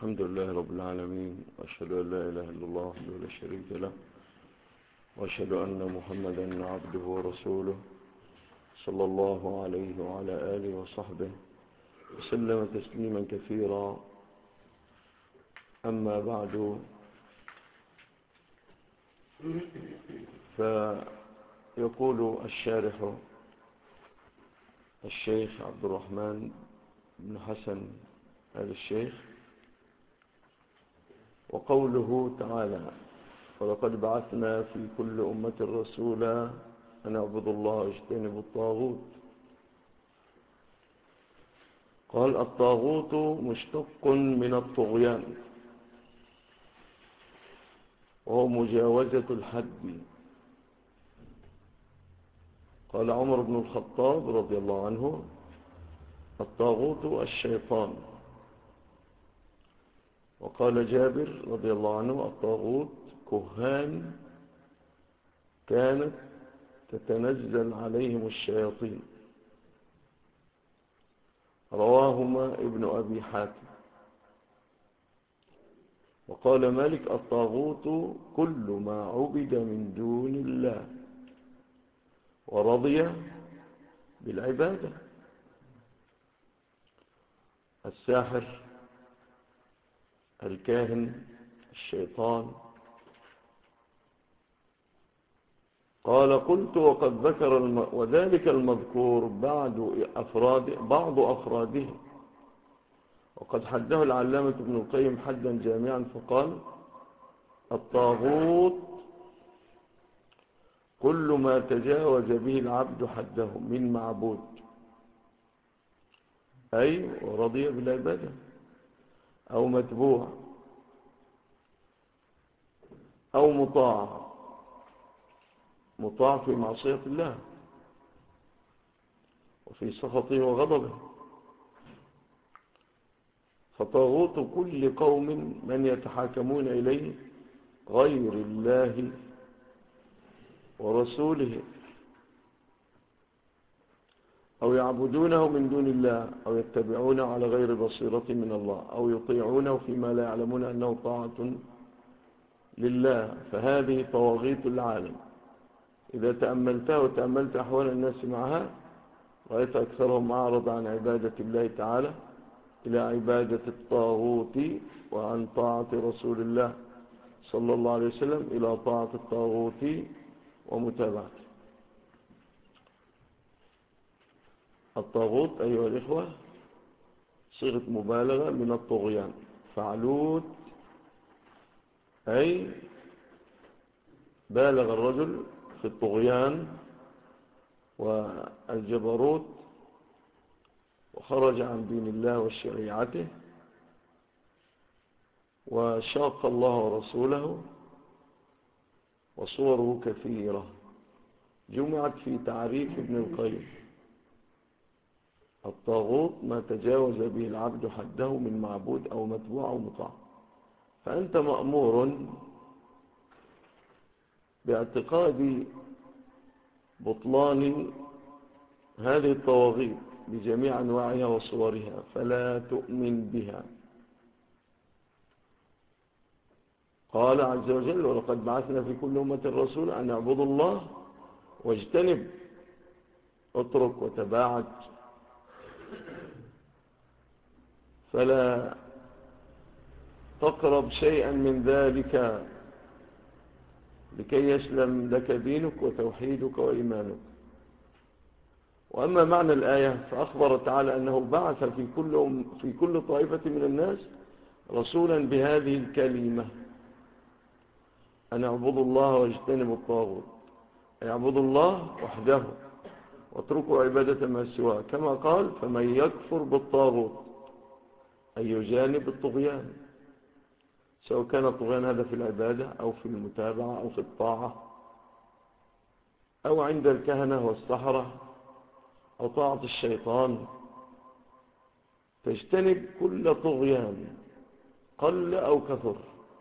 الحمد لله رب العالمين، وأشهد أن لا إله إلا الله وحده لا شريك له، وأشهد أن محمدا عبده ورسوله صلى الله عليه وعلى آله وصحبه وسلم تسليما كثيرا. أما بعد، فيقول الشارح الشيخ عبد الرحمن بن حسن آل الشيخ: وقوله تعالى: ولقد بعثنا في كل أمة رسولا أن اعبدوا الله واجتنبوا الطاغوت. قال: الطاغوت مشتق من الطغيان، وهو مجاوزة الحد. قال عمر بن الخطاب رضي الله عنه: الطاغوت الشيطان. وقال جابر رضي الله عنه: الطاغوت كهان كانت تتنزل عليهم الشياطين. رواهما ابن أبي حاتم. وقال مالك: الطاغوت كل ما عبد من دون الله ورضي بالعبادة: الساحر، الكاهن، الشيطان. قال: قلت: وقد ذكر وذلك المذكور بعض أفراده، وقد حده العلامة ابن القيم حدا جامعا فقال: الطاغوت كل ما تجاوز به العبد حده من معبود، أي ورضي بالعبادة، أو متبوع، أو مطاع في معصية الله وفي سخطه وغضبه. فطاغوت كل قوم من يتحاكمون إليه غير الله ورسوله، أو يعبدونه من دون الله، أو يتبعونه على غير بصيرة من الله، أو يطيعونه فيما لا يعلمون أنه طاعة لله. فهذه طواغيت العالم إذا تأملتها وتأملت أحوال الناس معها، رأيت أكثرهم أعرض عن عبادة الله تعالى إلى عبادة الطاغوت، وعن طاعة رسول الله صلى الله عليه وسلم إلى طاعة الطاغوت ومتابعته. الطاغوت أيها الإخوة صيغة مبالغة من الطغيان. فعلوت أي بالغ الرجل في الطغيان والجبروت، وخرج عن دين الله وشريعته، وشاق الله ورسوله. وصوره كثيرة جمعت في تعريف ابن القيم: الطاغوت ما تجاوز به العبد حده من معبود أو متبوع أو مطاع. فأنت مأمور باعتقاد بطلان هذه الطواغيت بجميع أنواعها وصورها، فلا تؤمن بها. قال عز وجل: ولقد بعثنا في كل أمة رسول أن اعبدوا الله واجتنب، اترك وتباعد. فلا تقرب شيئا من ذلك لكي يسلم لك دينك وتوحيدك وإيمانك. وأما معنى الآية فأخبر تعالى أنه بعث في كل طائفة من الناس رسولا بهذه الكلمة: أن اعبدوا الله واجتنبوا الطاغوت. اعبدوا الله وحده واتركوا عبادة ما سواه، كما قال: فمن يكفر بالطاغوت، أي يجانب الطغيان، سواء كان الطغيان هذا في العبادة أو في المتابعة أو في الطاعة أو عند الكهنة والسحرة أو طاعة الشيطان. تجتنب كل طغيان قل أو كثر.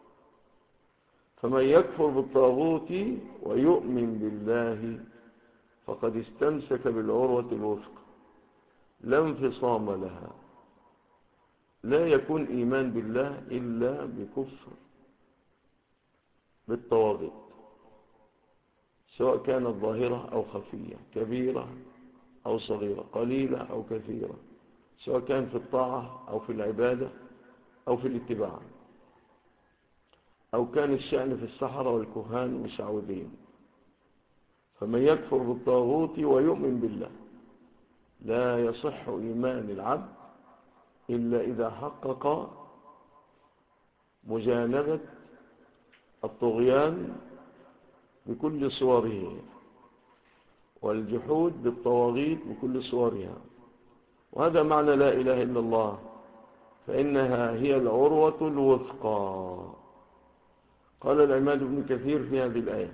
فمن يكفر بالطاغوت ويؤمن بالله فقد استمسك بالعروة الوثقى لا انفصام لها، لا يكون إيمان بالله إلا بكفر بالطواغيت، سواء كانت ظاهرة أو خفية، كبيرة أو صغيرة، قليلة أو كثيرة، سواء كان في الطاعة أو في العبادة أو في الاتباع، أو كان الشأن في السحرة والكهان والمشعوذين. فمن يكفر بالطاغوت ويؤمن بالله لا يصح إيمان العبد إلا إذا حقق مجانبة الطغيان بكل صوره والجحود بالطواغيت بكل صورها. وهذا معنى لا إله إلا الله، فإنها هي العروة الوثقى. قال العماد بن كثير في هذه الآية: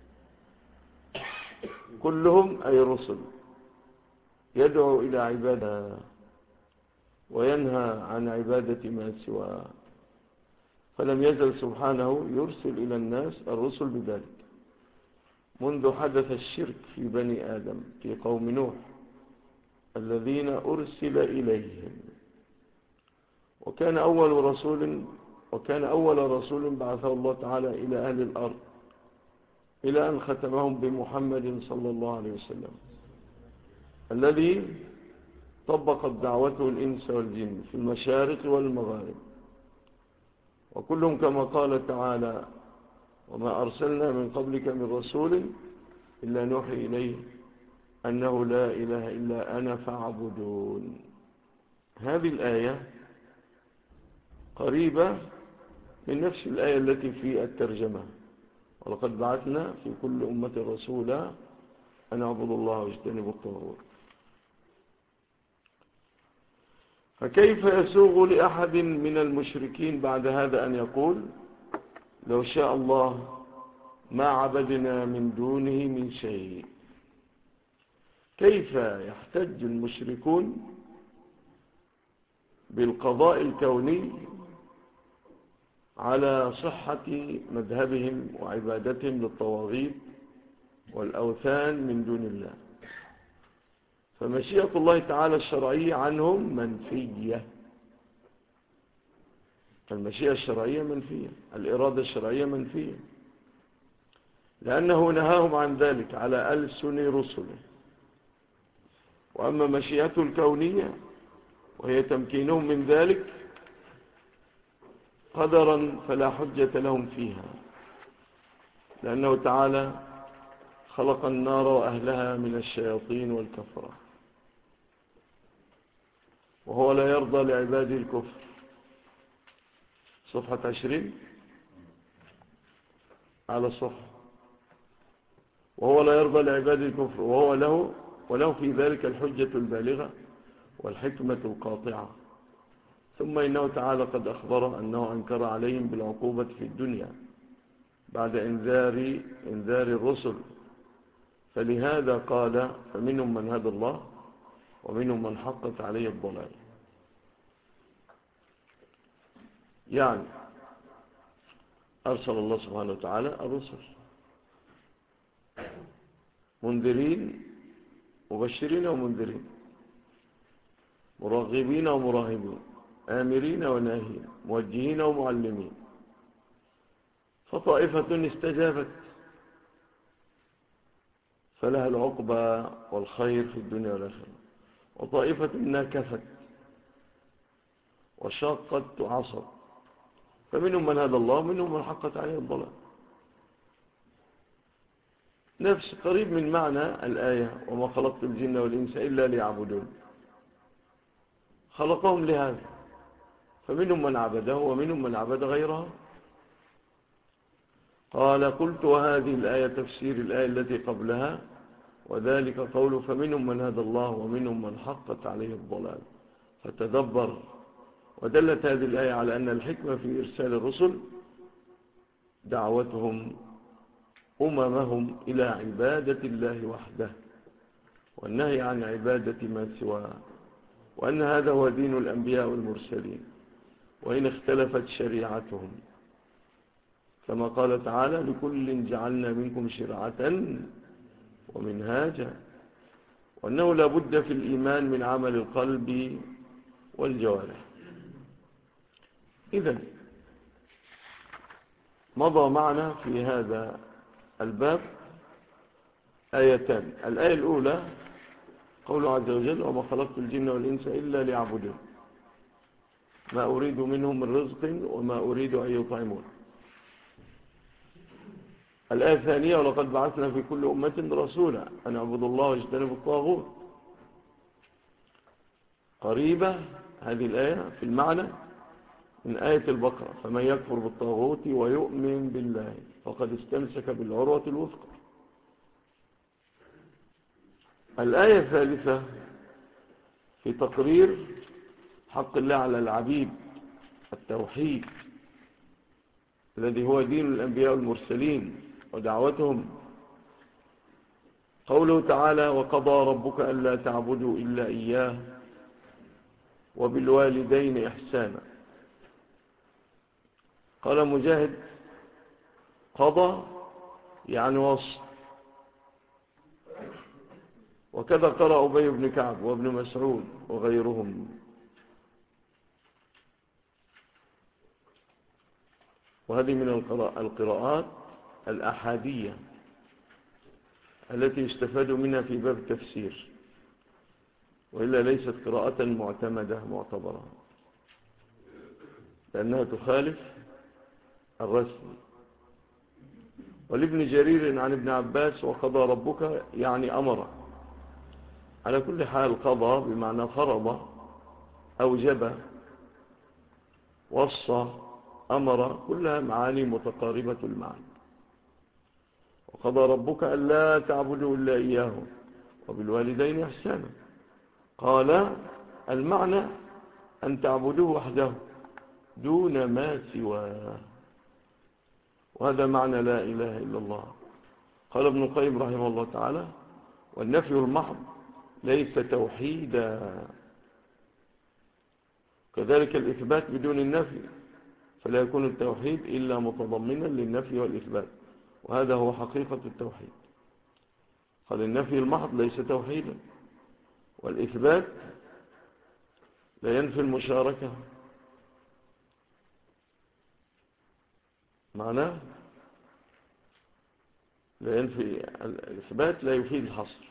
كلهم أي الرسل يدعو إلى عبادة وينهى عن عبادة ما سواه، فلم يزل سبحانه يرسل إلى الناس الرسل بذلك منذ حدث الشرك في بني آدم في قوم نوح الذين أرسل إليهم. وكان أول رسول بعثه الله تعالى إلى أهل الأرض إلى أن ختمهم بمحمد صلى الله عليه وسلم الذي طبقت دعوته الإنس والجن في المشارق والمغارب، وكلهم كما قال تعالى: وما أرسلنا من قبلك من رسول إلا نوحي إليه أنه لا إله إلا أنا فاعبدون. هذه الآية قريبة من نفس الآية التي في الترجمة: ولقد بعثنا في كل أمة رسولا أن اعبدوا الله واجتنبوا الطاغوت. فكيف يسوغ لأحد من المشركين بعد هذا أن يقول: لو شاء الله ما عبدنا من دونه من شيء؟ كيف يحتج المشركون بالقضاء الكوني على صحة مذهبهم وعبادتهم للطواغيت والأوثان من دون الله؟ فمشيئة الله تعالى الشرعية عنهم منفية، المشيئة الشرعية منفية، الإرادة الشرعية منفية، لأنه نهاهم عن ذلك على ألسن رسله. وأما مشيئته الكونية وهي تمكينهم من ذلك قدرا فلا حجة لهم فيها، لأنه تعالى خلق النار وأهلها من الشياطين والكفرة، وهو لا يرضى لعباده الكفر. صفحة 20 على الصفحة: وهو لا يرضى لعباده الكفر وله في ذلك الحجة البالغة والحكمة القاطعة. ثم إنه تعالى قد أخبر أنه أنكر عليهم بالعقوبة في الدنيا بعد إنذار الرسل، فلهذا قال: فمنهم من هدى الله ومنهم من حقت عليه الضلال. يعني أرسل الله سبحانه وتعالى الرسل منذرين، مبشرين ومنذرين، مرغبين ومراهبين، آمرين وناهين، موجهين ومعلمين. فطائفة استجابت فلها العقبى والخير في الدنيا والآخرة، وطائفة ناكفت وشاقت وعصت، فمنهم من هدى الله ومنهم من حقت عليه الضلال. نفس قريب من معنى الآية: وما خلقت الجن والإنس إلا ليعبدون. خلقهم لهذا، فمنهم من عبده ومنهم من عبد غيره. قال: قلت وهذه الآية تفسير الآية التي قبلها، وذلك قول فمنهم من هدى الله ومنهم من حقت عليه الضلال. فتدبر. ودلت هذه الآية على أن الحكمة في إرسال الرسل دعوتهم أممهم إلى عبادة الله وحده والنهي عن عبادة ما سواه، وأن هذا هو دين الأنبياء والمرسلين وإن اختلفت شريعتهم، كما قال تعالى: لكل جعلنا منكم شرعة ومنهاجا. وأنه لا بد في الإيمان من عمل القلب والجوارح. إذن مضى معنا في هذا الباب آيتان. الآية الأولى قوله عز وجل: وما خلقت الجن والإنس إلا ليعبدون ما أريد منهم من رزق وما أريد أن يطعمون. الآية الثانية: ولقد بعثنا في كل أمة رسولا أن اعبدوا الله واجتنبوا الطاغوت. قريبة هذه الآية في المعنى من آية البقرة: فمن يكفر بالطاغوت ويؤمن بالله فقد استمسك بالعروة الوثقى. الآية الثالثة في تقرير حق الله على العبيد، التوحيد الذي هو دين الأنبياء والمرسلين ودعوتهم. قوله تعالى: وقضى ربك ألا تعبدوا إلا إياه وبالوالدين إحسانا. قال مجاهد: قضى يعني وصف. وكذا قرأ أبي بن كعب وابن مسعود وغيرهم. وهذه من القراءات الأحادية التي استفاد منها في باب التفسير، وإلا ليست قراءة معتمدة معتبرة، لأنها تخالف الرسم. ولابن جرير عن ابن عباس: وقضى ربك يعني أمر. على كل حال قضى بمعنى فرض، أوجب، وصى، أمر، كلها معاني متقاربة المعنى. وقضى ربك ألا تعبدوا إلا إياه وبالوالدين إحسانا. قال: المعنى أن تعبدوه وحده دون ما سواه، وهذا معنى لا إله إلا الله. قال ابن القيم رحمه الله تعالى: والنفي المحض ليس توحيدا، كذلك الإثبات بدون النفي فلا يكون التوحيد إلا متضمنا للنفي والإثبات، وهذا هو حقيقة التوحيد. قال: النفي المحض ليس توحيدا، والإثبات لا ينفي المشاركة. معناه لا ينفي الإثبات، لا يفيد الحصر.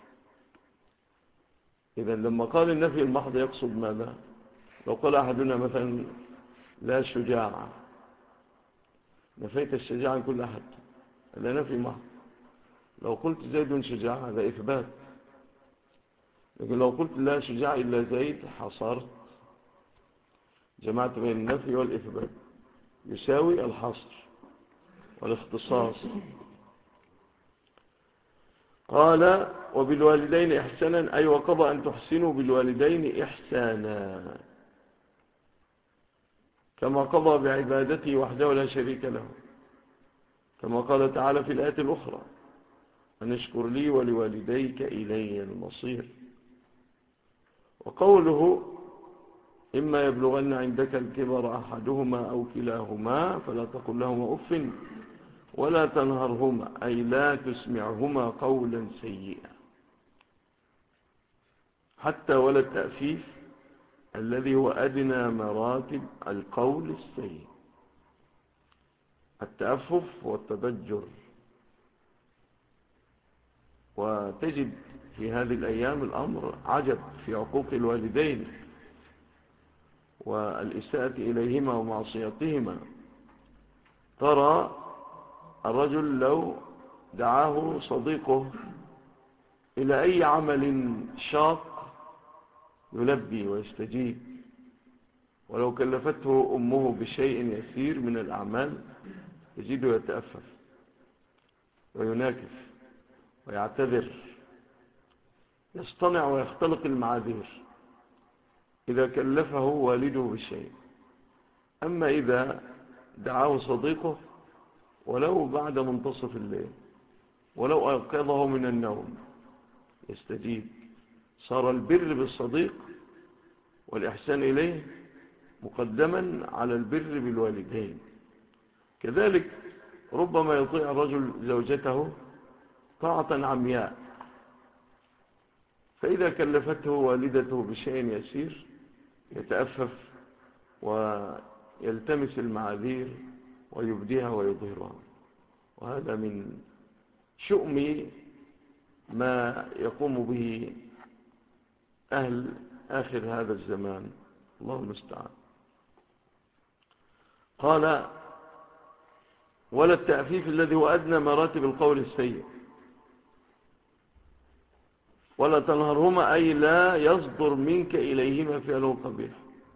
إذن لما قال النفي المحض يقصد ماذا؟ لو قال أحدنا مثلا لا شجاعة، نفيت الشجاعة عن كل أحد، لا نفي محض. لو قلت زيد شجاع هذا إثبات، لكن لو قلت لا شجاع إلا زيد حصرت، جمعت بين النفي والإثبات، يساوي الحصر والاختصاص. قال: وبالوالدين إحسانا، أي وقضى أن تحسنوا بالوالدين إحسانا كما قضى بعبادته وحده لا شريك له، كما قال تعالى في الآية الأخرى: أن اشكر لي ولوالديك إلي المصير. وقوله: إما يبلغن عندك الكبر أحدهما أو كلاهما فلا تقل لهما أف ولا تنهرهما، أي لا تسمعهما قولا سيئا، حتى ولا التأفيف الذي هو أدنى مراتب القول السيء. التأفف والتضجر. وتجد في هذه الأيام الأمر عجب في عقوق الوالدين والإساءة إليهما ومعصيتهما. ترى الرجل لو دعاه صديقه إلى أي عمل شاق يلبي ويستجيب، ولو كلفته أمه بشيء يسير من الأعمال يجده يتأفف ويناكف ويعتذر، يصطنع ويختلق المعاذير إذا كلفه والده بشيء. أما إذا دعاه صديقه ولو بعد منتصف الليل، ولو أيقظه من النوم، يستجيب. صار البر بالصديق والإحسان إليه مقدما على البر بالوالدين. كذلك ربما يطيع الرجل زوجته طاعة عمياء، فإذا كلفته والدته بشيء يسير يتأفف يلتمس المعاذير ويبديها ويظهرها. وهذا من شؤم ما يقوم به أهل آخر هذا الزمان، الله المستعان. قال: ولا التأفيف الذي هو أدنى مراتب القول السيء، ولا تنهرهما أي لا يصدر منك إليهما فعل قبيح،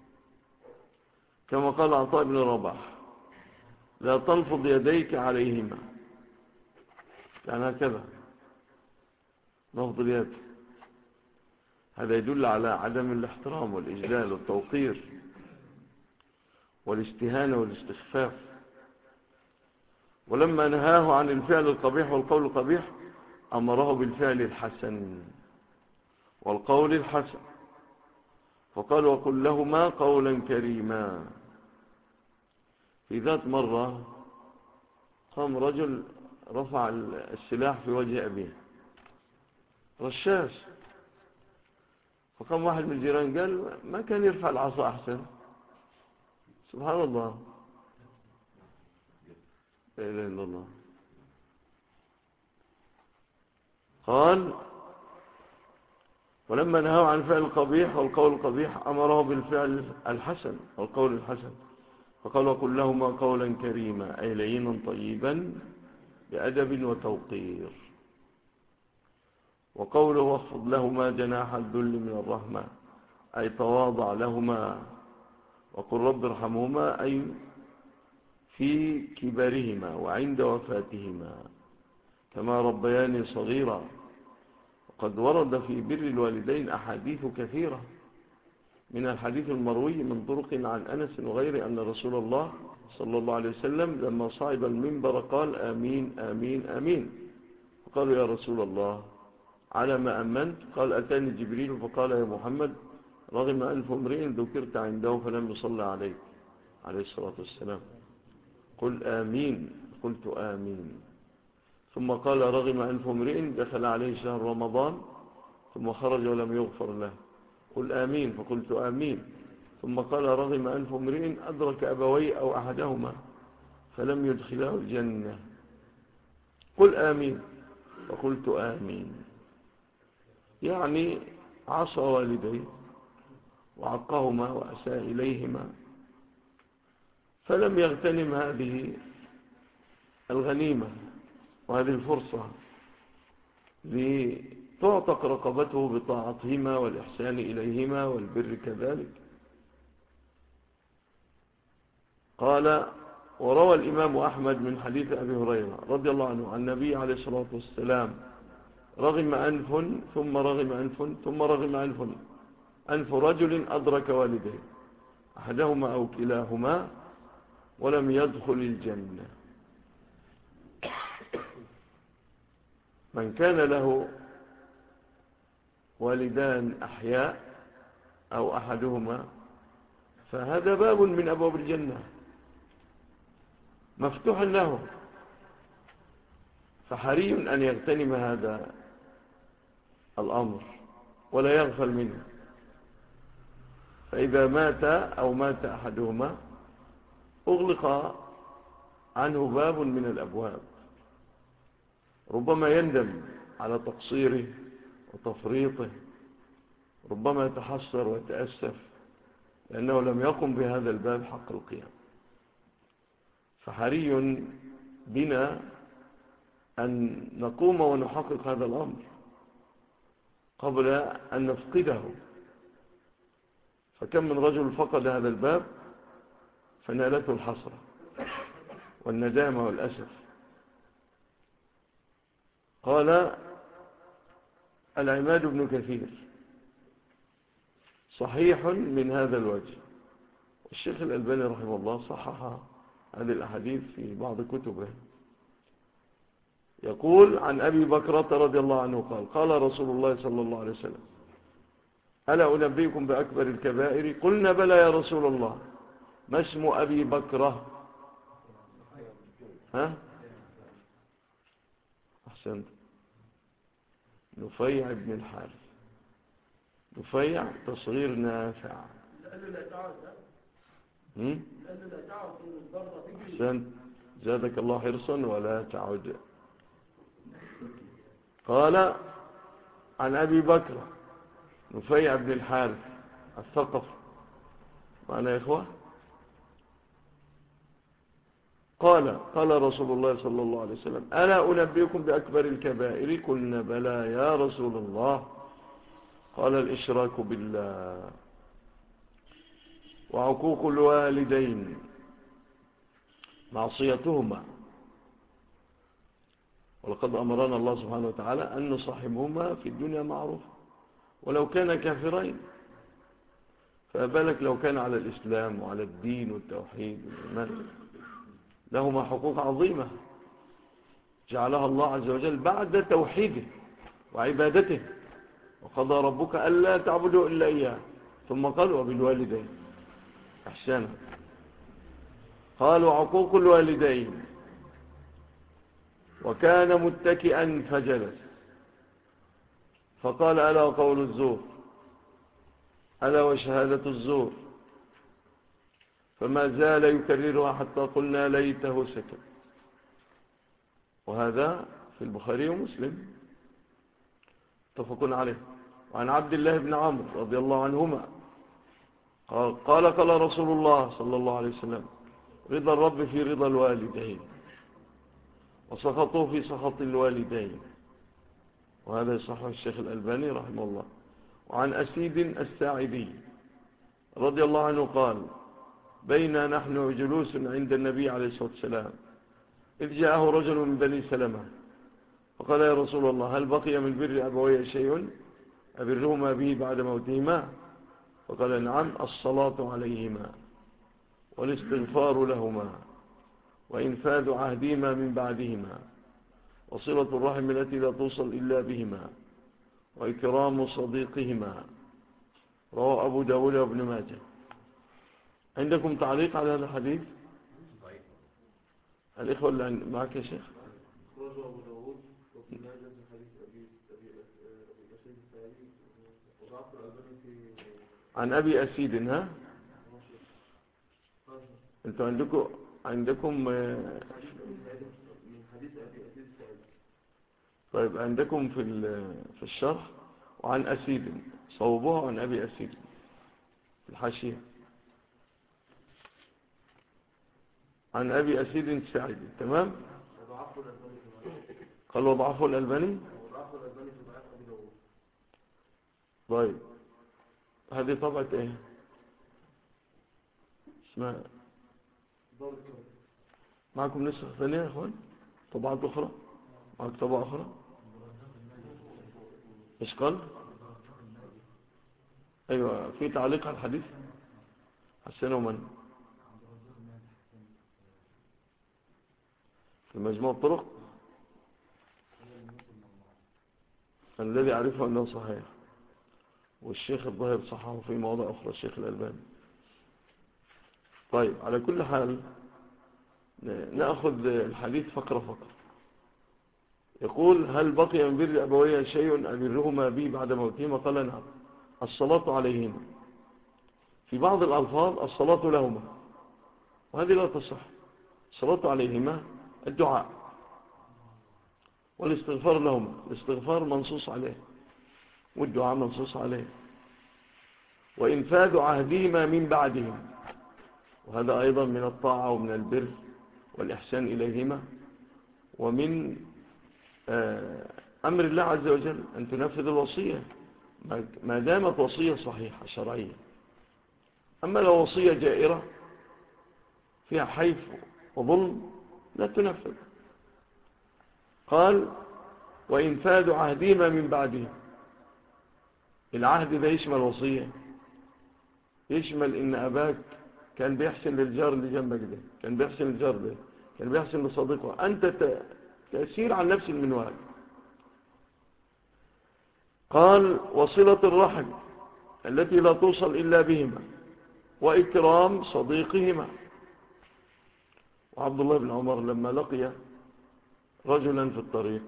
كما قال عطاء بن رباح: لا تنفض يديك عليهما، يعني هكذا نفض اليد. هذا يدل على عدم الاحترام والإجلال والتوقير والاستهانة والاستخفاف. ولما نهاه عن الفعل القبيح والقول القبيح أمره بالفعل الحسن والقول الحسن، فقال: وقل لهما قولا كريما. في ذات مرة قام رجل رفع السلاح في وجه أبيه، رشاش، فقام واحد من الجيران قال: ما كان يرفع العصا أحسن؟ سبحان الله، لا إله إلا الله. قال: ولما نهاه عن فعل القبيح والقول القبيح أمره بالفعل الحسن والقول الحسن، فقال: وقل لهما قولا كريما، أي لينا طيبا بأدب وتوقير. وقوله: واخفض لهما جناح الذل من الرحمة، أي تواضع لهما. وقل رب ارحمهما، أي في كبرهما وعند وفاتهما كما ربياني صغيرا. وقد ورد في بر الوالدين أحاديث كثيرة، من الحديث المروي من طرق عن أنس وغيره أن رسول الله صلى الله عليه وسلم لما صعد المنبر قال: آمين آمين آمين. فقالوا: يا رسول الله على ما أمنت؟ قال: أتاني جبريل فقال: يا محمد رغم أنف امرئ ذكرت عنده فلم يصلى عليك عليه الصلاة والسلام، قل آمين. قلت آمين. ثم قال: رغم أنف امرئ دخل عليه شهر رمضان ثم خرج ولم يغفر له، قل آمين. فقلت آمين. ثم قال: رغم أنف امرئ أدرك أبوي أو أحدهما فلم يدخله الجنة، قل آمين. فقلت آمين. يعني عصى والديه وعقهما وأساء إليهما، فلم يغتنم هذه الغنيمة وهذه الفرصة لتعتق رقبته بطاعتهما والإحسان إليهما والبر كذلك. قال: وروى الإمام أحمد من حديث أبي هريرة رضي الله عنه عن النبي عليه الصلاة والسلام: رغم أنف ثم رغم أنف ثم رغم أنف، أنف رجل أدرك والديه أحدهما أو كلاهما ولم يدخل الجنة. من كان له والدان أحياء أو أحدهما فهذا باب من أبواب الجنة مفتوح له، فحري أن يغتنم هذا الأمر ولا يغفل منه. فإذا مات أو مات أحدهما أغلق عنه باب من الأبواب، ربما يندم على تقصيره وتفريطه، ربما يتحسر ويتأسف لأنه لم يقم بهذا الباب حق القيام. فحري بنا أن نقوم ونحقق هذا الأمر قبل أن نفقده. فكم من رجل فقد هذا الباب فنالته الحسرة والندامة والأسف. قال العماد بن كثير: صحيح من هذا الوجه. والشيخ الألباني رحمه الله صحح هذه الأحاديث في بعض كتبه. يقول عن أبي بكرة رضي الله عنه قال: قال رسول الله صلى الله عليه وسلم: ألا أنبئكم بأكبر الكبائر؟ قلنا: بلى يا رسول الله. ما اسم أبي بكرة؟ ها؟ أحسنت، نفيع بن الحارث. نفيع تصغير نافع. هم؟ أحسنت، زادك الله حرصا ولا تعد. قال عن أبي بكر نفيع بن الحارث الثقف، معنا يا إخوة. قال رسول الله صلى الله عليه وسلم: ألا أنبئكم بأكبر الكبائر؟ قلنا بلى يا رسول الله. قال: الإشراك بالله، وعقوق الوالدين، معصيتهما، ولقد أمرنا الله سبحانه وتعالى أن نصاحبهما في الدنيا معروف ولو كان كافرين، فأبالك لو كان على الإسلام وعلى الدين والتوحيد والإيمان. لهما حقوق عظيمة جعلها الله عز وجل بعد توحيده وعبادته. وقضى ربك ألا تعبدوا إلا إياه، ثم قال: وبالوالدين إحسانا. قالوا: عقوق الوالدين. وكان متكئا فجلس، فقال: ألا وقول الزور، ألا وشهادة الزور. فما زال يكررها حتى قلنا ليته سكت. وهذا في البخاري ومسلم متفق عليه. وعن عبد الله بن عمرو رضي الله عنهما قال رسول الله صلى الله عليه وسلم: رضا الرب في رضا الوالدين، وسخطه في سخط الوالدين. وهذا يصحح الشيخ الألباني رحمه الله. وعن أسيد الساعدي رضي الله عنه قال: بينا نحن جلوس عند النبي عليه الصلاة والسلام إذ جاءه رجل من بني سلمة فقال: يا رسول الله، هل بقي من بر أبوي شيء أبرهما به بعد موتهما؟ فقال: نعم، الصلاة عليهما، والاستغفار لهما، وإنفاذ عهدهما من بعدهما، وصلة الرحم التي لا توصل إلا بهما، وإكرام صديقهما. رواه أبو داود وابن ماجه. عندكم تعليق على هذا الحديث؟ الإخوة اللي معك يا شيخ؟ أخرجه أبو داود وابن ماجه من حديث أبي أسيد الساعدي، وضعف الألباني في عن أبي أسيد. ها؟ أنتوا عندكم من حديث أبي أسيد الساعدي. طيب، عندكم في الشرح وعن أسيد، صوبوه عن أبي أسيد في الحاشية، عن أبي أسيد الساعدي. تمام. وضعفه الألباني في قال: وضعفه الألباني. وضعفه الألباني في ضعف أبي داود. طيب، هذه طبعة ايه؟ اسمها دار الكرم. معكم نسخة ثانية يا اخوان؟ طبعات اخرى؟ معك طبعة اخرى؟ ايش قال؟ ايوه، في تعليق على الحديث حسنه من في مجموع الطرق الذي أعرفه أنه صحيح، والشيخ الظاهر صححه في مواضع أخرى الشيخ الألباني. طيب، على كل حال نأخذ الحديث فقرة فقرة. يقول: هل بقي من بر أبوي شيء أبرهما به بعد موتهما؟ قال: نعم، الصلاة عليهما. في بعض الألفاظ الصلاة لهما، وهذه لا تصح. الصلاة عليهما الدعاء، والاستغفار لهما. الاستغفار منصوص عليه، والدعاء منصوص عليه. وإنفاذ عهدهما من بعدهم، وهذا أيضا من الطاعة ومن البر والإحسان إليهما، ومن أمر الله عز وجل أن تنفذ الوصية ما دامت وصية صحيحة شرعية. أما لو وصية جائرة فيها حيف وظلم لا تنفذ. قال: وإنفاذ عهدهما من بعدهم. العهد ده يشمل وصية، يشمل إن أباك كان بيحسن للجار اللي جنبك ده، كان بيحسن للجار ده، كان بيحسن لصديقه، أنت تأثير عن نفس المنوال. قال: وصلة الرحم التي لا توصل إلا بهما، وإكرام صديقهما. وعبد الله بن عمر لما لقي رجلا في الطريق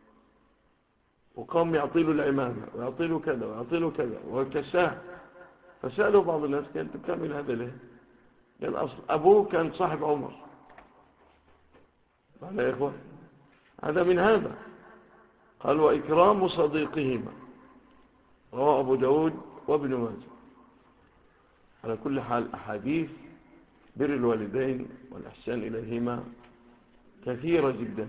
وقام يعطيله العمامة ويعطيله كذا ويعطيله كذا وكساه، فسأله بعض الناس: كنت بتعمل هذا ليه؟ كان أبوه كان صاحب عمر. معنى يا إخوة هذا من هذا. قال وإكرام صديقهما، رواه أبو داود وابن ماجه. على كل حال أحاديث بر الوالدين والإحسان إليهما كثيرة جدا.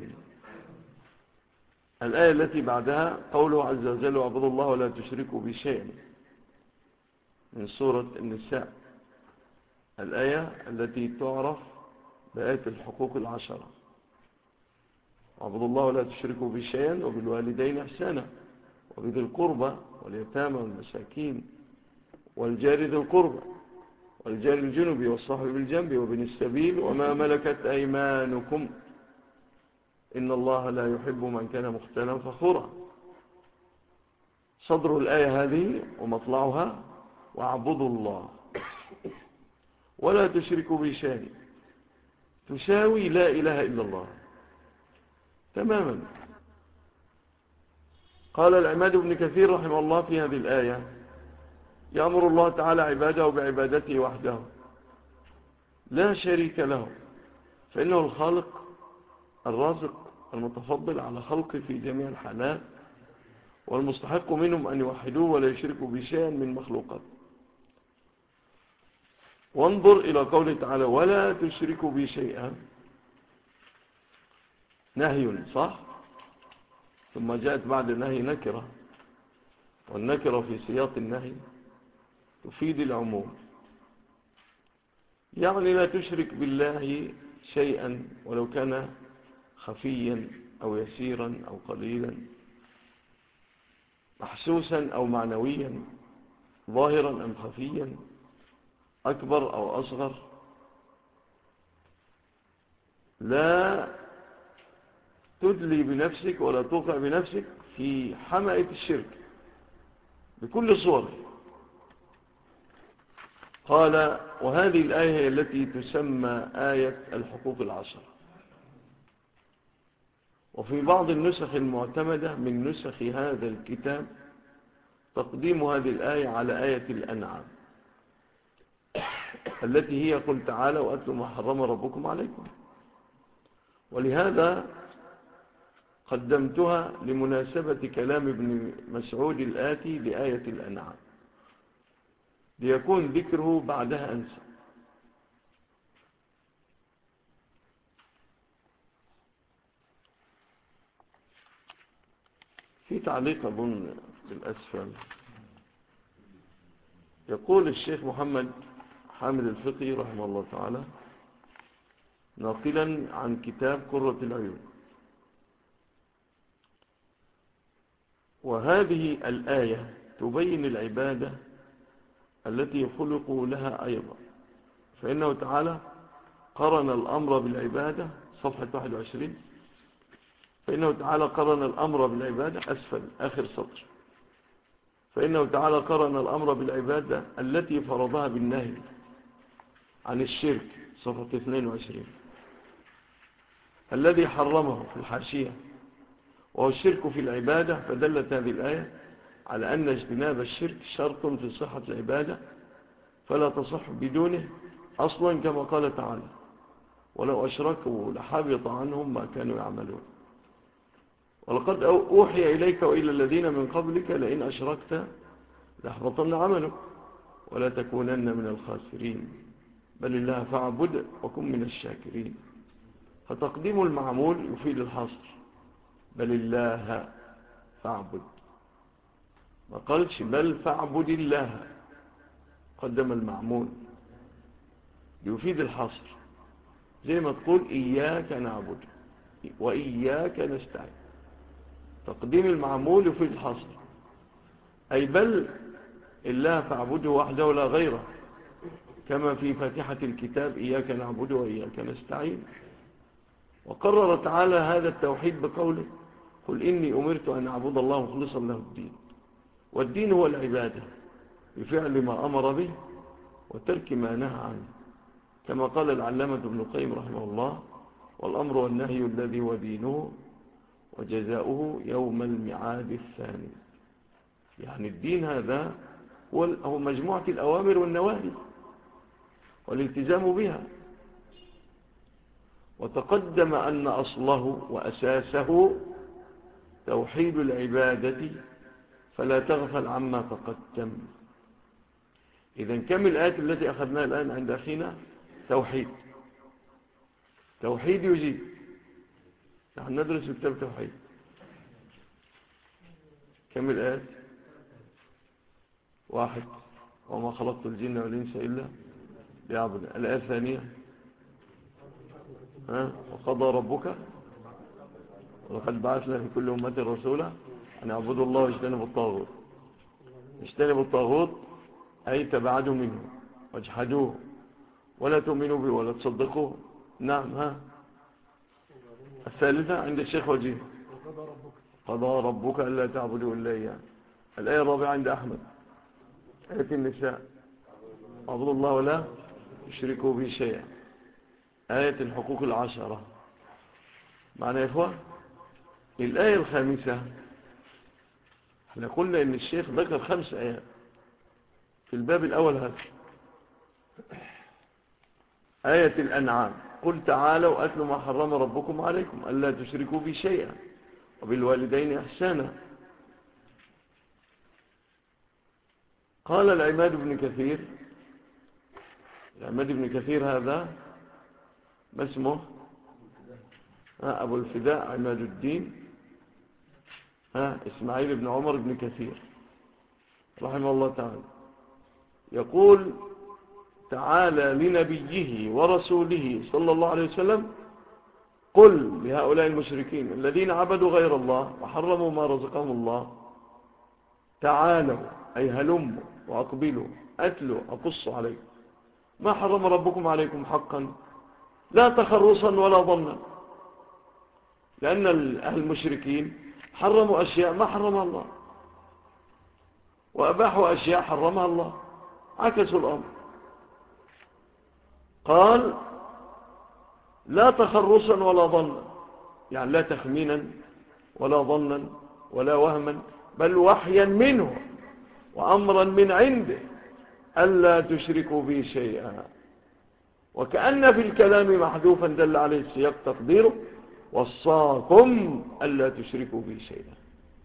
الآية التي بعدها قوله عز وجل واعبدوا الله ولا تشركوا به شيئا، من سورة النساء، الآية التي تعرف بآية الحقوق العشرة. واعبدوا الله ولا تشركوا به شيئا وبالوالدين إحسانا وبذي القربى واليتامى والمساكين والجار ذي القربى والجار الجنب والصاحب بالجنب وابن السبيل وما ملكت أيمانكم إن الله لا يحب من كان مختالا فخورا. صدر الآية هذه ومطلعها واعبدوا الله ولا تشركوا به شيئا تساوي لا إله إلا الله تماما. قال العماد بن كثير رحمه الله في هذه الآية يأمر الله تعالى عباده بعبادته وحده لا شريك له، فإنه الخالق الرازق المتفضل على خلقه في جميع الحالات، والمستحق منهم أن يوحدوه ولا يشركوا بشيئا من مخلوقات. وانظر إلى قوله تعالى ولا تشركوا بشيئا، نهي صح، ثم جاءت بعد النهي نكرة، والنكرة في سياق النهي تفيد العموم، يعني لا تشرك بالله شيئا ولو كان خفيا أو يسيرا أو قليلا، محسوسا أو معنويا، ظاهرا أم خفيا، أكبر أو أصغر. لا تدلي بنفسك ولا توقع بنفسك في حمأة الشرك بكل صوره. قال وهذه الآية هي التي تسمى آية الحقوق العشر. وفي بعض النسخ المعتمدة من نسخ هذا الكتاب تقديم هذه الآية على آية الأنعام التي هي قل تعالى وأتلوا ما حرم ربكم عليكم، ولهذا قدمتها لمناسبة كلام ابن مسعود الآتي لآية الأنعام ليكون ذكره بعدها أنسى. في تعليق أظن بالأسفل يقول الشيخ محمد حامد الفقي رحمه الله تعالى ناقلا عن كتاب قرة العيون: وهذه الآية تبين العبادة التي خلقوا لها أيضا، فإنه تعالى قرن الأمر بالعبادة، صفحة 21، فإنه تعالى قرن الأمر بالعبادة أسفل آخر سطر، فإنه تعالى قرن الأمر بالعبادة التي فرضها بالنهي عن الشرك، صفحة 22، الذي حرمه في الحاشية وهو الشرك في العبادة. فدلت هذه الآية على أن اجتناب الشرك شرط في صحة العبادة فلا تصح بدونه أصلا، كما قال تعالى ولو أشركوا لحبط عنهم ما كانوا يعملون، ولقد أوحي إليك وإلى الذين من قبلك لئن أشركت لأحبطن عملك ولا تكونن من الخاسرين بل الله فاعبد وكن من الشاكرين. فتقديم المعمول يفيد الحصر، بل الله فاعبد، ما قالش بل فاعبد الله، قدم المعمول يفيد الحصر، زي ما تقول إياك نعبد وإياك نستعين. تقديم المعمول يفيد الحصر، أي بل الله فاعبده وحده لا غيره، كما في فاتحة الكتاب إياك نعبد وإياك نستعين. وقرر تعالى هذا التوحيد بقوله قل إني أمرت أن أعبد الله مخلصا له الدين، والدين هو العبادة بفعل ما أمر به وترك ما نهى عنه، كما قال العلامة ابن القيم رحمه الله والأمر والنهي الذي هو دينه وجزاؤه يوم الميعاد الثاني. يعني الدين هذا هو مجموعة الأوامر والنواهي والالتزام بها. وتقدم أن أصله وأساسه توحيد العبادة، فلا تغفل عما تقدم. إذن كم الآيات التي أخذناها الآن عند أخينا؟ توحيد. توحيد يجيب. نحن ندرس كتاب توحيد. كم الآيات؟ 1. وما خلقت الجن والإنس إلا ليعبدون. الآية الثانية وقضى ربك ولقد بعثنا في كل أمة رسولا أن يعبدوا الله واجتنبوا الطاغوت. اجتنبوا الطاغوت أي تبعدوا منه واجحدوه ولا تؤمنوا به ولا تصدقوه. نعم. الثالثة عند الشيخ وجيه قضى ربك ألا تعبدوا إلا إياه. الآية الرابعة عند أحمد آية النساء اعبدوا الله ولا تشركوا به شيئا. آية الحقوق 10. معنى يا إخوة الآية الخامسة احنا قلنا إن الشيخ ذكر 5 آيات في الباب الأول. هذا آية الأنعام قل تعالوا أتلوا ما حرم ربكم عليكم ألا تشركوا به شيئا وبالوالدين إحسانا. قال العماد بن كثير، العماد بن كثير هذا ما اسمه؟ أبو الفداء عماد الدين إسماعيل بن عمر بن كثير رحمه الله تعالى، يقول تعالى لنبيه ورسوله صلى الله عليه وسلم قل لهؤلاء المشركين الذين عبدوا غير الله وحرموا ما رزقهم الله تعالوا أي هلموا وأقبلوا أتلوا أقصوا عليكم ما حرم ربكم عليكم حقا لا تخرصا ولا ظنا. لأن المشركين حرموا أشياء ما حرمها الله وأباحوا أشياء حرمها الله، عكسوا الأمر. قال لا تخرصا ولا ظنا، يعني لا تخمينا ولا ظنا ولا وهما، بل وحيا منه وأمرا من عنده ألا تشركوا به شيئا. وكأن في الكلام محذوفا دل عليه السياق تقديره وصاكم ألا تشركوا به شيئا.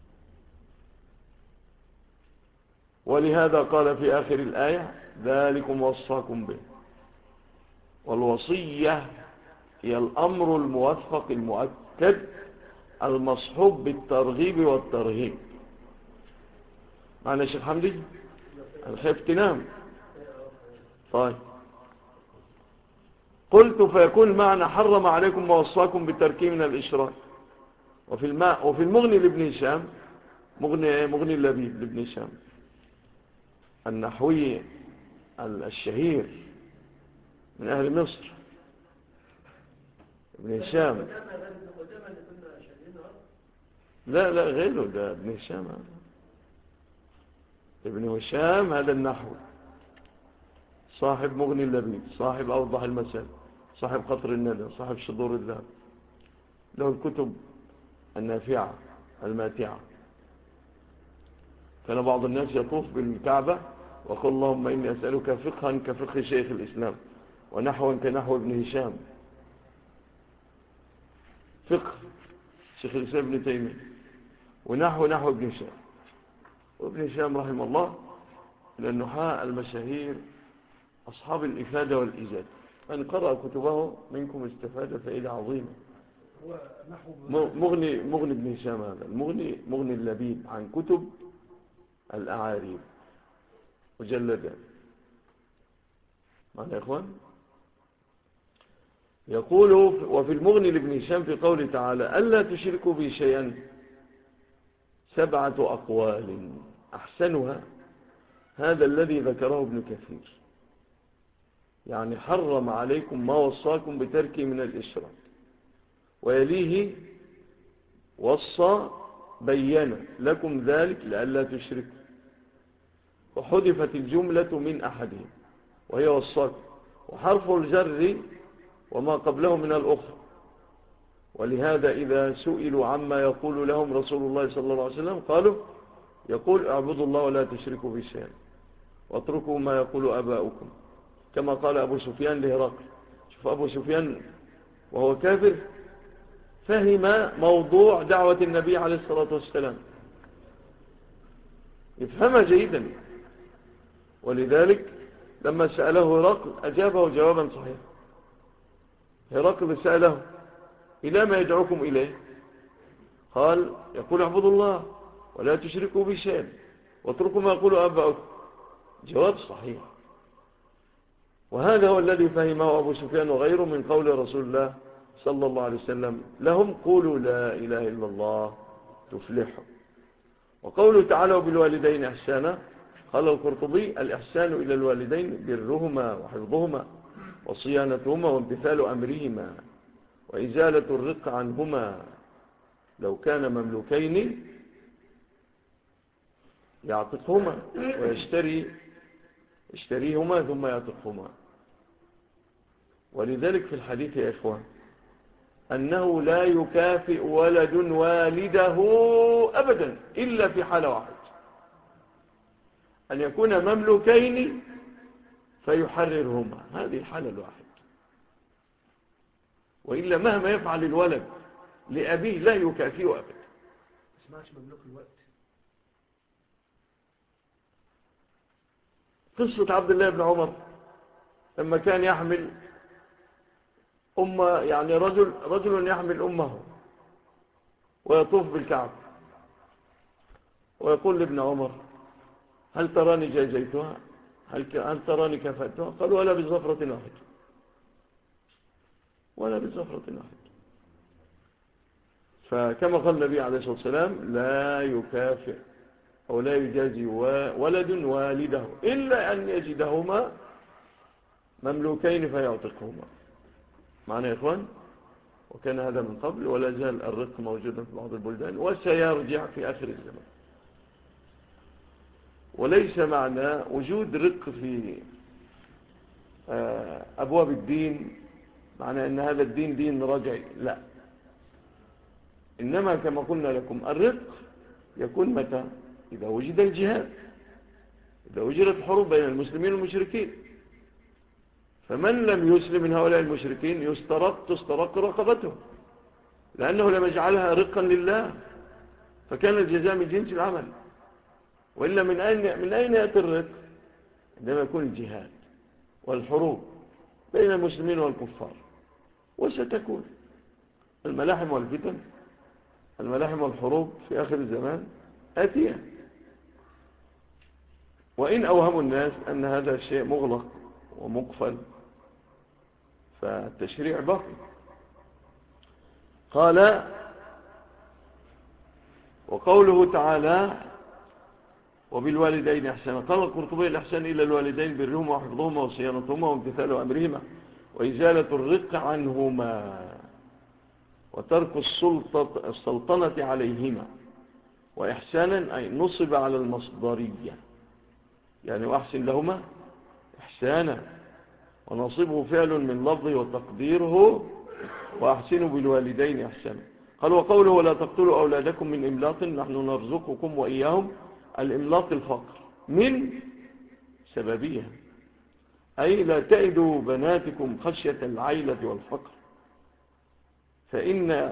ولهذا قال في آخر الآية ذلكم وصاكم به. والوصية هي الأمر الموثق المؤكد المصحوب بالترغيب والترهيب. معنى الشيخ حمدي الخيف تنام. طيب قلت فيكون معنى حرم عليكم ما وصاكم بالتركيب من الإشراك. وفي المغني لابن هشام مغني اللبيب لابن هشام النحوي الشهير من أهل مصر ابن هشام. لا غيره، ده ابن هشام. ابن هشام هذا النحوي صاحب مغني اللبيب صاحب أوضح المثل صاحب قطر الندى صاحب شضور الذهب، له الكتب النافعة الماتعة. كان بعض الناس يطوف بالكعبة وقال اللهم إني أسألك فقها كفقه شيخ الإسلام ونحوا كنحو ابن هشام. فقه شيخ الإسلام ابن تيمية ونحو ابن هشام. وابن هشام رحمه الله من النحاة المشاهير أصحاب الإفادة والإيجاد. من قرأ كتبه منكم استفاد فائدة عظيمة. مغني ابن هشام هذا مغني اللبيب عن كتب الأعاريب مجلدا. معنى يا إخوان يقول وفي المغني لابن هشام في قوله تعالى ألا تشركوا بي شيئا 7 أقوال أحسنها هذا الذي ذكره ابن كثير، يعني حرم عليكم ما وصاكم بترك من الإشراك، ويليه وصى بين لكم ذلك لألا تشركوا، وحذفت الجملة من أحدهم وهي وصاكم، وحرف الجر وما قبله من الأخرى. ولهذا إذا سئلوا عما يقول لهم رسول الله صلى الله عليه وسلم قالوا يقول اعبدوا الله ولا تشركوا به شيئا واتركوا ما يقول آباؤكم كما قال أبو سفيان لهرقل. شوف أبو سفيان وهو كافر فهم موضوع دعوة النبي عليه الصلاة والسلام، يفهمها جيدا، ولذلك لما سأله هرقل أجابه جوابا صحيحا. هرقل سأله: إلى ما يدعوكم إليه؟ قال: يقول اعبدوا الله ولا تشركوا به شيئا واتركوا ما يقول آباؤكم. جواب صحيح. وهذا هو الذي فهمه أبو سفيان وغيره من قول رسول الله صلى الله عليه وسلم لهم: قولوا لا إله إلا الله تفلحوا. وقوله تعالى: وبالوالدين إحسانا، قال القرطبي: الإحسان إلى الوالدين برهما وحفظهما وصيانتهما وامتثال أمرهما وإزالة الرق عنهما. لو كان مملوكين يعتقهما يشتريهما ثم يعتقهما. ولذلك في الحديث يا إخوان أنه لا يكافئ ولد والده أبدا إلا في حالة واحدة: أن يكون مملوكين فيحررهما، هذه الحالة الواحدة. وإلا مهما يفعل الولد لأبيه لا يكافئه أبدا. اسمعش مملوك الوقت. قصة عبد الله بن عمر لما كان يحمل يعني رجل يحمل أمه ويطوف بالكعبة ويقول لابن عمر: هل تراني جازيتها؟ هل تراني كفأتها؟ قال: ولا بزفرة واحدة، ولا بزفرة واحدة. فكما قال النبي عليه الصلاة والسلام: لا يكافئ أو لا يجازي ولد والده إلا أن يجدهما مملوكين فيعتقهما. معنا يا إخوان؟ وكان هذا من قبل، ولا زال الرق موجودا في بعض البلدان وسيرجع في آخر الزمن. وليس معنى وجود رق في أبواب الدين معنى أن هذا الدين دين رجعي، لا. إنما كما قلنا لكم الرق يكون متى؟ إذا وجد الجهاد، إذا وجدت حروب بين المسلمين والمشركين. فمن لم يسلم من هؤلاء المشركين تسترق رقبته، لأنه لم يجعلها رقا لله، فكان الجزاء من جنس العمل. وإلا من أين يأتي الرق؟ عندما يكون الجهاد والحروب بين المسلمين والكفار. وستكون الملاحم والفتن، الملاحم والحروب في آخر الزمان آتية. وإن أوهم الناس أن هذا الشيء مغلق ومقفل، فالتشريع باقي. قال: وقوله تعالى: وبالوالدين إحسانا، قال القرطبي: الإحسان إلى الوالدين برهما وحفظهما وصيانتهما وامتثال أمرهما وإزالة الرق عنهما وترك السلطنة عليهما. وإحسانا أي نصب على المصدرية، يعني وأحسن لهما إحسانا، ونصبه فعل من لفظه وتقديره وأحسنوا بالوالدين إحسانا. قال: وقوله: ولا تقتلوا أولادكم من إملاق نحن نرزقكم وإياهم. الإملاق الفقر من سببية، أي لا تأدوا بناتكم خشية العيلة والفقر، فإني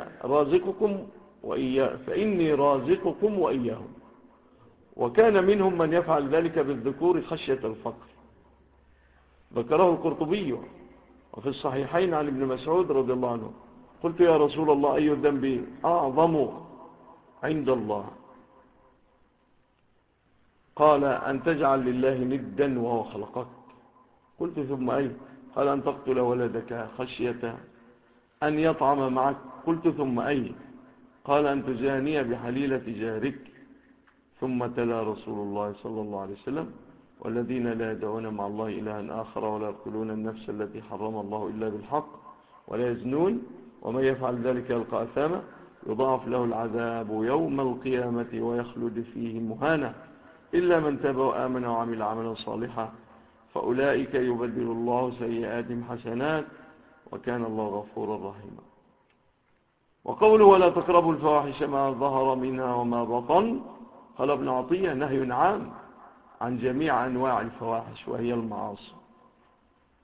رازقكم وإياهم. وكان منهم من يفعل ذلك بالذكور خشية الفقر. ذكره القرطبي وفي الصحيحين عن ابن مسعود رضي الله عنه: قلت يا رسول الله: أي الذنب أعظم عند الله؟ قال: أن تجعل لله ندا وهو خلقك. قلت: ثم أي؟ قال: أن تقتل ولدك خشية أن يطعم معك. قلت: ثم أي؟ قال: أن تزاني بحليلة جارك. ثم تلا رسول الله صلى الله عليه وسلم: والذين لا يدعون مع الله إلها آخر ولا يقتلون النفس التي حرم الله إلا بالحق ولا يزنون ومن يفعل ذلك يلقى أثاما يضاعف له العذاب يوم القيامة ويخلد فيه مهانا إلا من تاب وآمن وعمل عملا صالحا فأولئك يبدل الله سيئاتهم حسنات وكان الله غفورا رحيما. وقوله: ولا تقربوا الفواحش ما ظهر منها وما بطن، قال ابن عطية: نهي عام عن جميع أنواع الفواحش وهي المعاصي.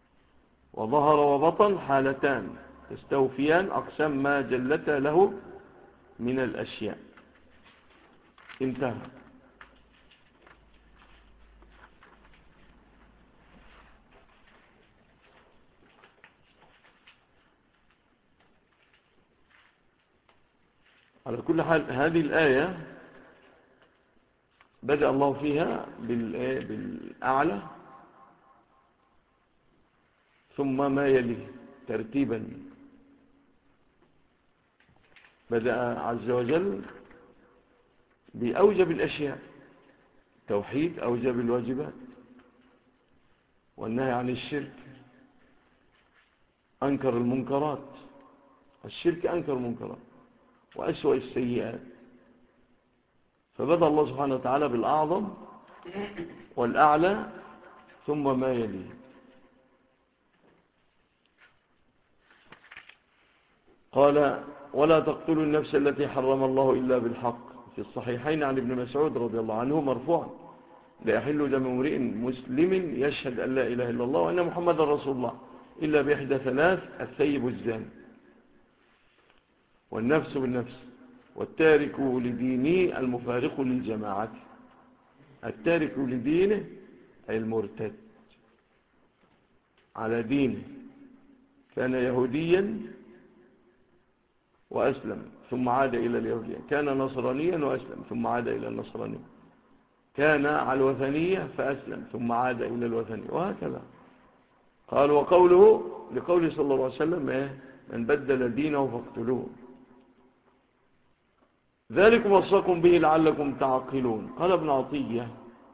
وظهر وبطن حالتان تستوفيان أقسام ما جلت له من الأشياء. انتهى. على كل حال هذه الآية بدأ الله فيها بالأعلى ثم ما يليه ترتيبا. بدأ عز وجل بأوجب الأشياء، توحيد، أوجب الواجبات، والنهي عن الشرك، أنكر المنكرات. الشرك أنكر المنكرات وأسوأ السيئات. فبدأ الله سبحانه وتعالى بالأعظم والأعلى ثم ما يليه. قال ولا تقتلوا النفس التي حرم الله إلا بالحق. في الصحيحين عن ابن مسعود رضي الله عنه مرفوعا لا يحل دم امرئ مسلم يشهد أن لا إله إلا الله وأن محمد رسول الله إلا بإحدى ثلاث: الثيب الزاني، والنفس بالنفس، والتارك لدينه المفارق للجماعة. التارك لدينه أي المرتد على دينه، كان يهوديا وأسلم ثم عاد إلى اليهودية، كان نصرانيا وأسلم ثم عاد إلى النصرانية، كان على الوثنية فأسلم ثم عاد إلى الوثنية، وهكذا. قال وقوله لقوله صلى الله عليه وسلم من بدل دينه فاقتلوه. ذلكم وصاكم به لعلكم تعقلون. قال ابن عطية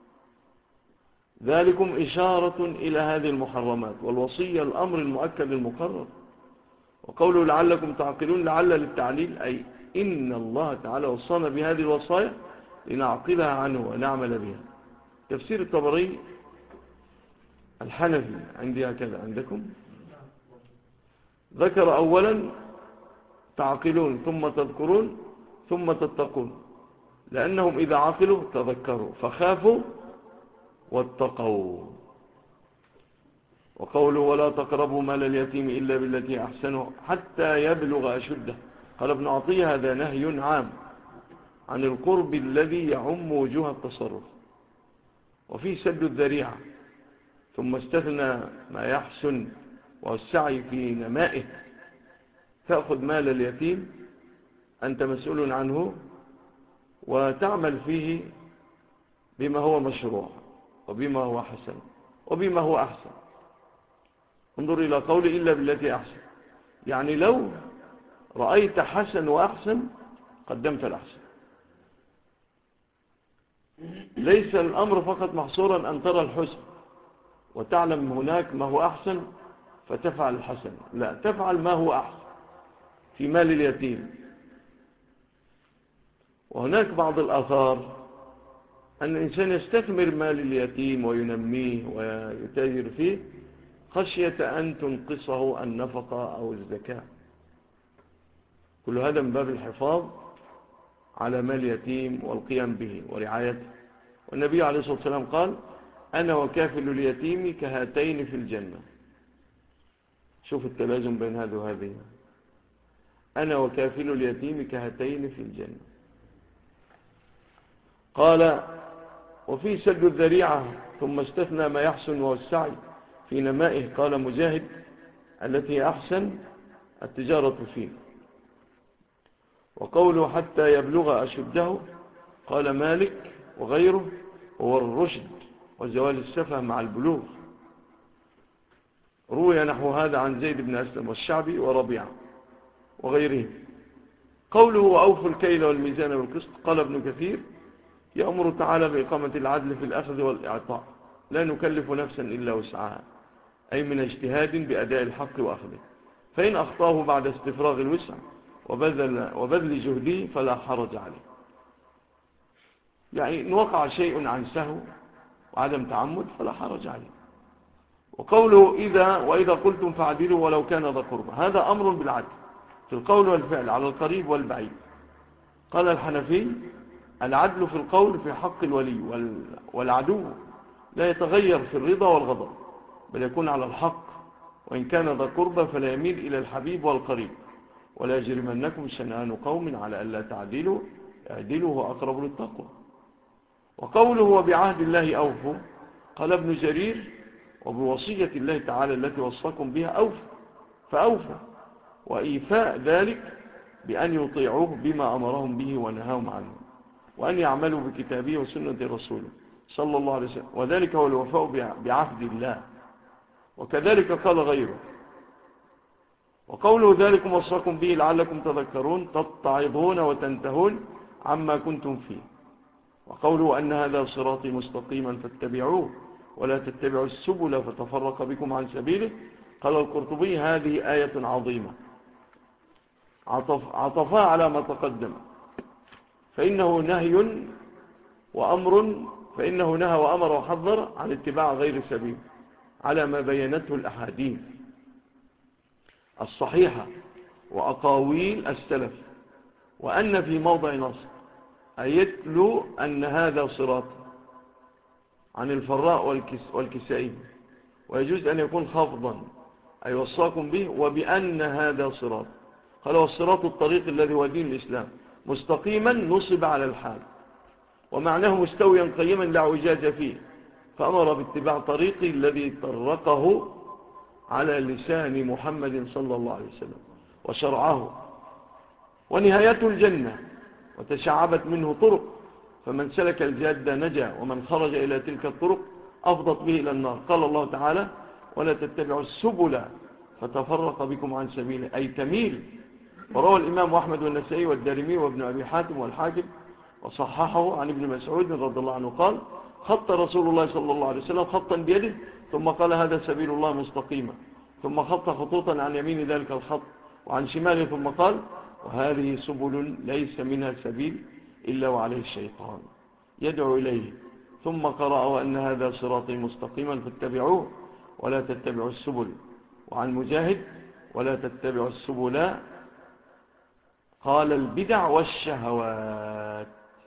ذلكم إشارة إلى هذه المحرمات، والوصية الأمر المؤكد المقرر. وقوله لعلكم تعقلون لعل للتعليل، أي إن الله تعالى وصانا بهذه الوصايا لنعقلها عنه ونعمل بها. تفسير الطبري الحنفي عندي هكذا، عندكم ذكر أولا تعقلون ثم تذكرون ثم تتقون، لأنهم إذا عقلوا تذكروا فخافوا واتقوا. وقوله ولا تقربوا مال اليتيم إلا بالتي أحسنه حتى يبلغ أشده. قال ابن عطية هذا نهي عام عن القرب الذي يعم وجوه التصرف، وفيه سد الذريعة، ثم استثنى ما يحسن والسعي في نمائه. تأخذ مال اليتيم أنت مسؤول عنه وتعمل فيه بما هو مشروع وبما هو حسن وبما هو أحسن. انظر إلى قول إلا بالتي أحسن، يعني لو رأيت حسن وأحسن قدمت الأحسن. ليس الأمر فقط محصورا أن ترى الحسن وتعلم هناك ما هو أحسن فتفعل الحسن، لا، تفعل ما هو أحسن في مال اليتيم. وهناك بعض الآثار أن الإنسان يستثمر مال اليتيم وينميه ويتاجر فيه خشية أن تنقصه النفقة أو الزكاة. كل هذا من باب الحفاظ على مال اليتيم والقيام به ورعايته. والنبي عليه الصلاة والسلام قال أنا وكافل اليتيم كهاتين في الجنة. شوف التلازم بين هذا وهذه. أنا وكافل اليتيم كهاتين في الجنة. قال وفي سد الذريعة ثم استثنى ما يحسن وهو السعي في نمائه. قال مجاهد التي أحسن التجارة فيه. وقوله حتى يبلغ أشده قال مالك وغيره هو الرشد وزوال السفه مع البلوغ. روي نحو هذا عن زيد بن أسلم والشعبي وربيعة وغيرهم. قوله وأوفوا الكيل والميزان والقسط. قال ابن كثير يأمر تعالى بإقامة العدل في الأخذ والإعطاء، لا نكلف نفسا إلا وسعها، أي من اجتهاد بأداء الحق وأخذه، فإن أخطاه بعد استفراغ الوسع وبذل جهده فلا حرج عليه. يعني إن وقع شيء عن سهو وعدم تعمد فلا حرج عليه. وقوله وإذا قلتم فعدلوا ولو كان ذا قربى، هذا أمر بالعدل في القول والفعل على القريب والبعيد. قال الحنفي العدل في القول في حق الولي والعدو لا يتغير في الرضا والغضب، بل يكون على الحق وإن كان ذا قربى فلا يميل إلى الحبيب والقريب. ولا يجرمنكم شنآن قوم على ألا تعدلوا اعدلوا هو أقرب للتقوى. وقوله وبعهد الله أوفوا، قال ابن جرير وبوصية الله تعالى التي وصاكم بها أوفوا، فأوفوا، وإيفاء ذلك بأن يطيعوه بما أمرهم به ونهاهم عنه، وأن يعملوا بكتابه وسنة رسوله صلى الله عليه وسلم، وذلك هو الوفاء بعهد الله. وكذلك قال غيره. وقوله ذلكم وصاكم به لعلكم تذكرون تتعظون وتنتهون عما كنتم فيه. وقوله أن هذا صراطي مستقيما فاتبعوه ولا تتبعوا السبل فتفرق بكم عن سبيله. قال القرطبي هذه آية عظيمة عطفها على ما تقدم، فإنه نهى وأمر وحذر عن اتباع غير سبيل على ما بينته الأحاديث الصحيحة وأقاويل السلف. وأن في موضع نص أيتلو أن هذا صراط عن الفراء والكسائي، ويجوز أن يكون خفضا أي وصاكم به وبأن هذا صراط. قال والصراط الطريق الذي هو دين الإسلام مستقيما نصب على الحال، ومعناه مستويا قيما لا اعوجاج فيه، فأمر باتباع طريقه الذي طرقه على لسان محمد صلى الله عليه وسلم وشرعه. ونهايته الجنة وتشعبت منه طرق، فمن سلك الجادة نجا، ومن خرج إلى تلك الطرق أفضت به إلى النار. قال الله تعالى ولا تتبعوا السبل فتفرق بكم عن سبيله، أي تميل. وروى الإمام أحمد والنسائي والدارمي وابن أبي حاتم والحاكم وصححه عن ابن مسعود رضي الله عنه قال خط رسول الله صلى الله عليه وسلم خطا بيده ثم قال هذا سبيل الله مستقيما، ثم خط خطوطا عن يمين ذلك الخط وعن شماله، ثم قال وهذه سبل ليس منها سبيل إلا وعليه الشيطان يدعو إليه، ثم قرأ وأن هذا صراطي مستقيما فاتبعوه ولا تتبعوا السبل. وعن مجاهد ولا تتبعوا السبل قال البدع والشهوات.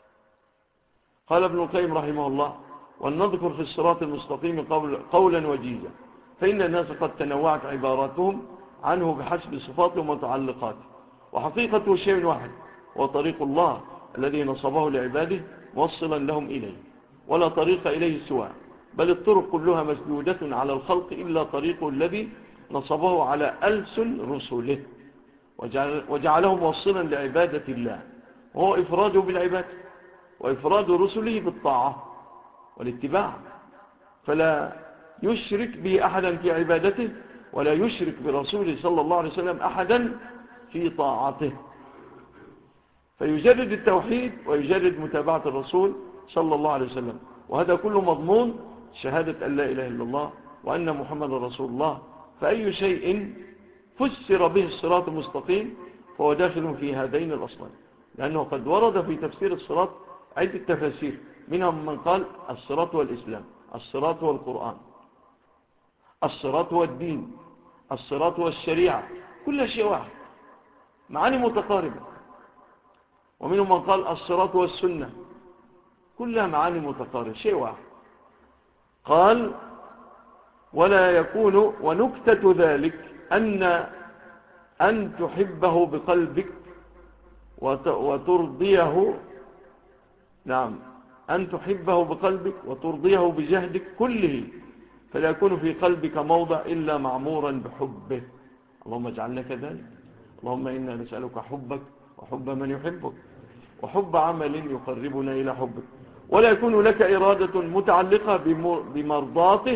قال ابن القيم رحمه الله ولنذكر في الصراط المستقيم قولا وجيزا، فإن الناس قد تنوعت عباراتهم عنه بحسب صفاتهم ومتعلقاته، وحقيقته شيء واحد وطريق الله الذي نصبه لعباده موصلا لهم إليه، ولا طريق إليه سواه، بل الطرق كلها مسدودة على الخلق إلا طريقه الذي نصبه على ألسن رسوله وجعله موصلا لعبادة الله، وهو إفراده بالعبادة وإفراد رسله بالطاعة والاتباع، فلا يشرك به أحدا في عبادته ولا يشرك برسوله صلى الله عليه وسلم أحدا في طاعته، فيجرد التوحيد ويجرد متابعة الرسول صلى الله عليه وسلم. وهذا كله مضمون شهادة أن لا إله إلا الله وأن محمد رسول الله. فأي شيء فسر به الصراط المستقيم فهو داخل في هذين الأصلين، لأنه قد ورد في تفسير الصراط عدة تفاسير، منهم من قال الصراط والإسلام، الصراط والقرآن، الصراط والدين، الصراط والشريعة، كل شيء واحد، معاني متقاربة. ومنهم من قال الصراط والسنة، كلها معاني متقاربة، شيء واحد. قال ولا يكون ونكتة ذلك أن تحبه بقلبك وترضيه، نعم، أن تحبه بقلبك وترضيه بجهدك كله، فلا يكون في قلبك موضع إلا معمورا بحبه. اللهم اجعلنا كذلك. اللهم إنا نسألك حبك وحب من يحبك وحب عمل يقربنا إلى حبك. ولا يكون لك إرادة متعلقة بمرضاته،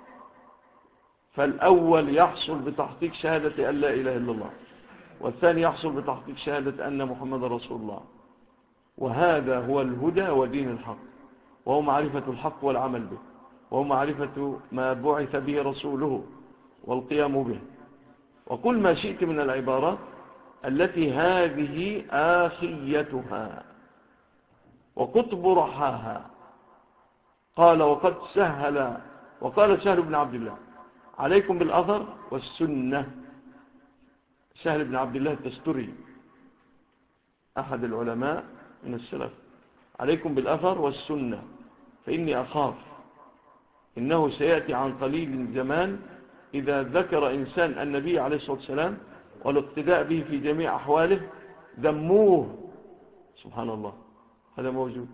فالأول يحصل بتحقيق شهادة أن لا إله إلا الله، والثاني يحصل بتحقيق شهادة أن محمد رسول الله. وهذا هو الهدى ودين الحق، وهو معرفة الحق والعمل به، وهو معرفة ما بعث به رسوله والقيام به. وكل ما شئت من العبارات التي هذه آخيتها وقطب رحاها. قال وقد سهل، وقال سهل بن عبد الله عليكم بالأثر والسنة. سهل بن عبد الله التستري أحد العلماء من السلف، عليكم بالأثر والسنة، فإني أخاف إنه سيأتي عن قليل زمان إذا ذكر إنسان النبي عليه الصلاة والسلام والاقتداء به في جميع أحواله ذموه. سبحان الله، هذا موجود.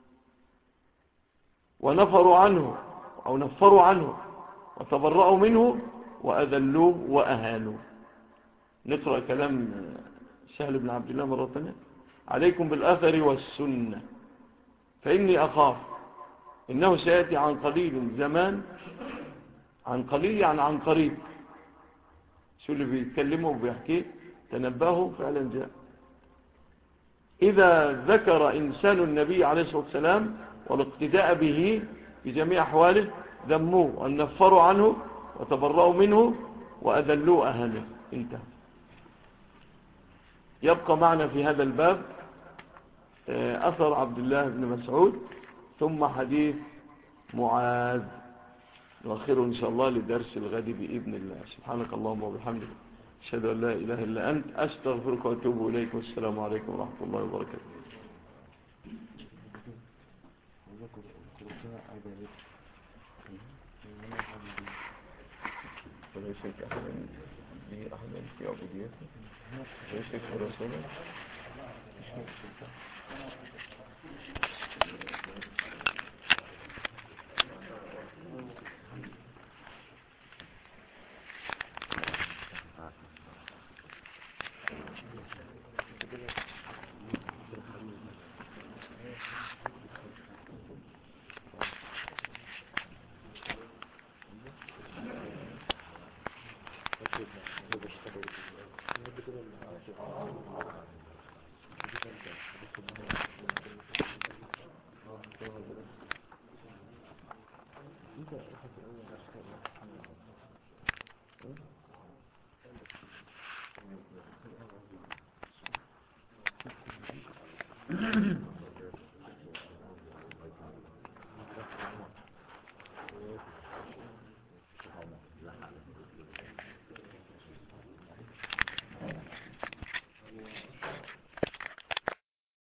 ونفروا عنه أو نفروا عنه وتبرأوا منه وأذلوه وأهانوه. نقرأ كلام سهل بن عبد الله مرة ثانية: عليكم بالأثر والسنة فإني أخاف إنه سيأتي عن قليل زمان. عن قليل يعني عن قريب. شو اللي بيتكلمه وبيحكيه؟ تنبهوا فعلا جاء. إذا ذكر إنسان النبي عليه الصلاة والسلام والاقتداء به في جميع أحواله ذموه ونفروا عنه وتبرأوا منه وأذلوه أهانوه. انتهى. يبقى معنا في هذا الباب أثر عبد الله بن مسعود ثم حديث معاذ، نؤخره إن شاء الله لدرس الغد بإذن الله. سبحانك اللهم وبحمدك أشهد أن لا إله إلا أنت أستغفرك وأتوب إليك، والسلام عليكم ورحمة الله وبركاته. وليس أحد في عبوديته وليس في رسوله.